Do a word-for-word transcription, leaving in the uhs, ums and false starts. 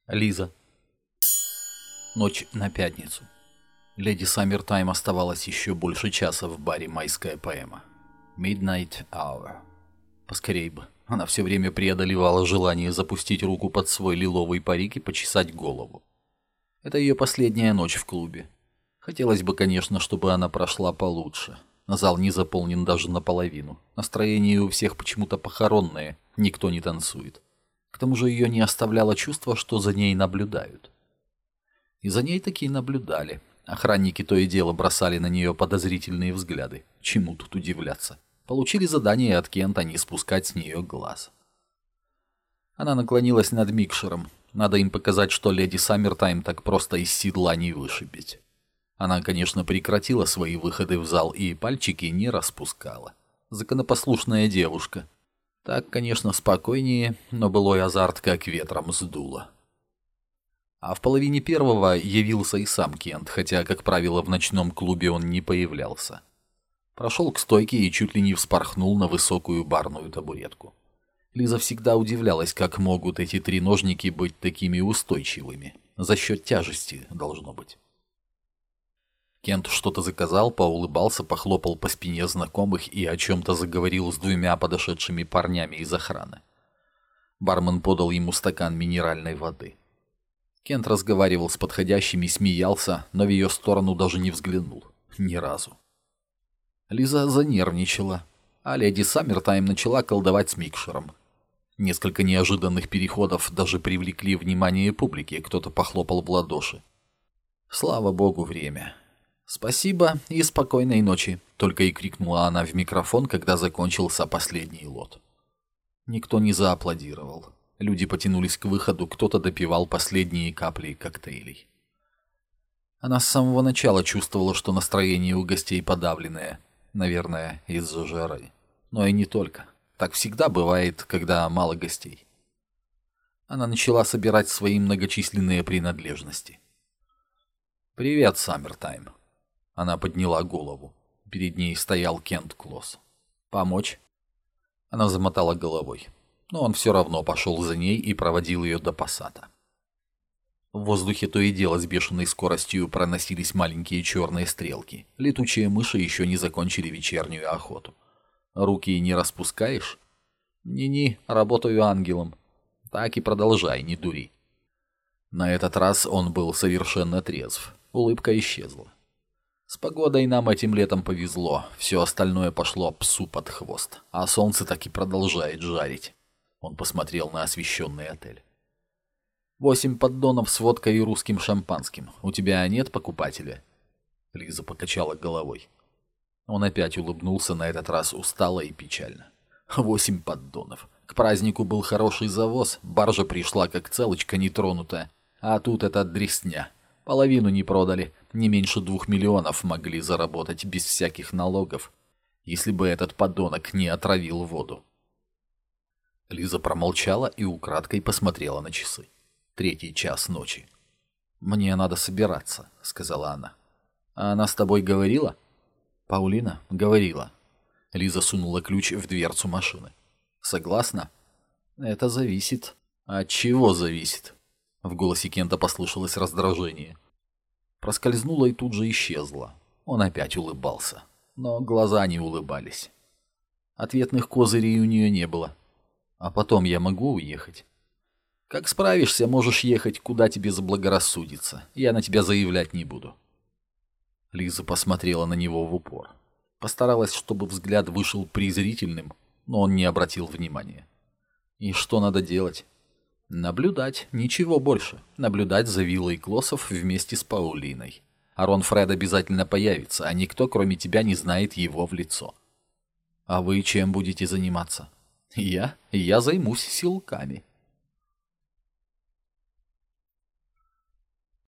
Лиза. Ночь на пятницу. Леди Саммертайм оставалась еще больше часа в баре «Майская поэма». Midnight Hour. Поскорей бы. Она все время преодолевала желание запустить руку под свой лиловый парик и почесать голову. Это ее последняя ночь в клубе. Хотелось бы, конечно, чтобы она прошла получше. Зал не заполнен даже наполовину. Настроение у всех почему-то похоронное, никто не танцует. К тому же ее не оставляло чувство, что за ней наблюдают. И за ней таки наблюдали. Охранники то и дело бросали на нее подозрительные взгляды. Чему тут удивляться? Получили задание от Кента не спускать с нее глаз. Она наклонилась над микшером. Надо им показать, что леди Саммертайм так просто из седла не вышибить. Она, конечно, прекратила свои выходы в зал и пальчики не распускала. Законопослушная девушка. Так, конечно, спокойнее, но былой азарт как ветром сдуло. А в половине первого явился и сам Кент, хотя, как правило, в ночном клубе он не появлялся. Прошел к стойке и чуть ли не вспорхнул на высокую барную табуретку. Лиза всегда удивлялась, как могут эти треножники быть такими устойчивыми. За счет тяжести, должно быть. Кент что-то заказал, поулыбался, похлопал по спине знакомых и о чем-то заговорил с двумя подошедшими парнями из охраны. Бармен подал ему стакан минеральной воды. Кент разговаривал с подходящими, смеялся, но в ее сторону даже не взглянул. Ни разу. Лиза занервничала, а леди Саммертайм начала колдовать с микшером. Несколько неожиданных переходов даже привлекли внимание публики, кто-то похлопал в ладоши. Слава богу, время. «Спасибо и спокойной ночи», — только и крикнула она в микрофон, когда закончился последний лот. Никто не зааплодировал. Люди потянулись к выходу, кто-то допивал последние капли коктейлей. Она с самого начала чувствовала, что настроение у гостей подавленное, наверное, из-за жары. Но и не только. Так всегда бывает, когда мало гостей. Она начала собирать свои многочисленные принадлежности. «Привет, Саммертайм». Она подняла голову. Перед ней стоял Кент Клосс. «Помочь?» Она замотала головой. Но он все равно пошел за ней и проводил ее до пассата. В воздухе то и дело с бешеной скоростью проносились маленькие черные стрелки. Летучие мыши еще не закончили вечернюю охоту. «Руки не распускаешь?» «Ни-ни, работаю ангелом». «Так и продолжай, не дури». На этот раз он был совершенно трезв. Улыбка исчезла. С погодой нам этим летом повезло. Все остальное пошло псу под хвост. А солнце так и продолжает жарить. Он посмотрел на освещенный отель. «Восемь поддонов с водкой и русским шампанским. У тебя нет покупателя?» Лиза покачала головой. Он опять улыбнулся, на этот раз устало и печально. «Восемь поддонов. К празднику был хороший завоз, баржа пришла как целочка нетронутая. А тут эта дресня. Половину не продали, не меньше двух миллионов могли заработать без всяких налогов, если бы этот подонок не отравил воду». Лиза промолчала и украдкой посмотрела на часы. Третий час ночи. «Мне надо собираться», — сказала она. «А она с тобой говорила?» «Паулина?» «Говорила». Лиза сунула ключ в дверцу машины. «Согласна?» «Это зависит». «От чего зависит?» В голосе Кента послышалось раздражение. Проскользнула и тут же исчезла. Он опять улыбался. Но глаза не улыбались. Ответных козырей у нее не было. «А потом я могу уехать?» «Как справишься, можешь ехать, куда тебе заблагорассудится. Я на тебя заявлять не буду». Лиза посмотрела на него в упор. Постаралась, чтобы взгляд вышел презрительным, но он не обратил внимания. «И что надо делать?» «Наблюдать, ничего больше. Наблюдать за виллой Клоссов вместе с Паулиной. Арон Фред обязательно появится, а никто, кроме тебя, не знает его в лицо». «А вы чем будете заниматься?» «Я? Я займусь силками».